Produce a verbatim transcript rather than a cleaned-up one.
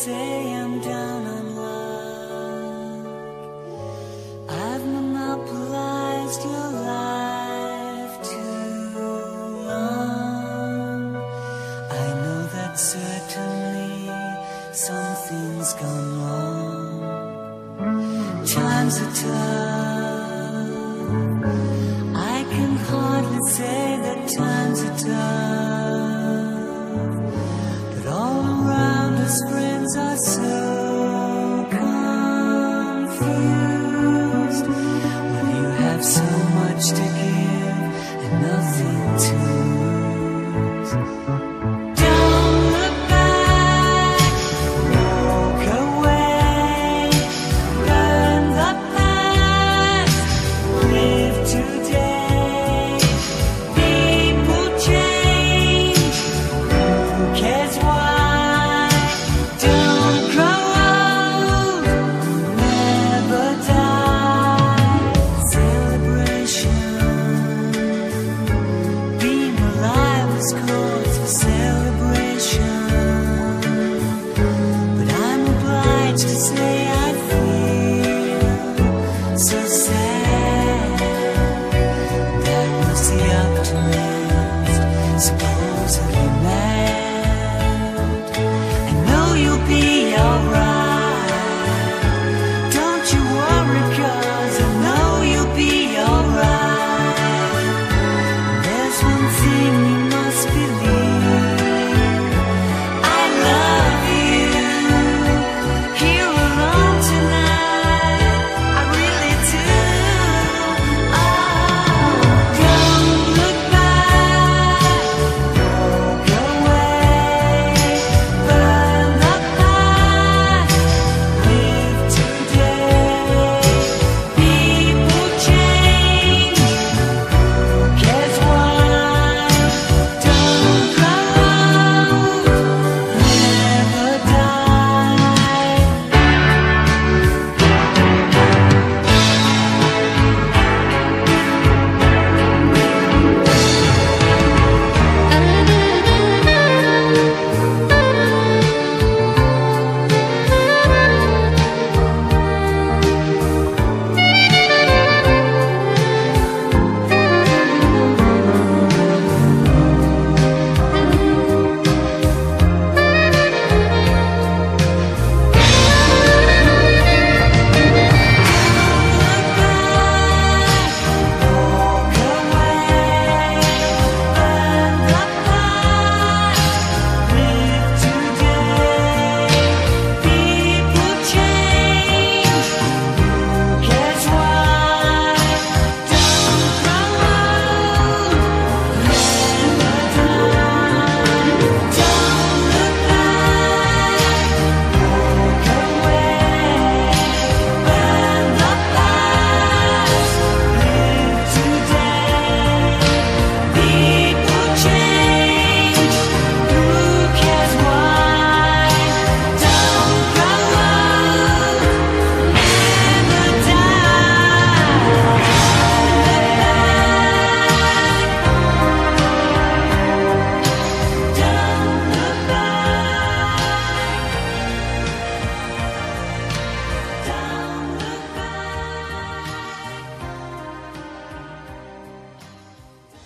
say I'm down on luck. I've monopolized your life too long. I know that certainly something's gone wrong. Times are tough. I can hardly say that times are tough, but all around us friends are so confused. When you have so much to give and nothing to lose. Don't look back, walk away, burn the past, live today. People change, who cares why? Don't grow old, never die. Celebration, being alive is cause for celebration.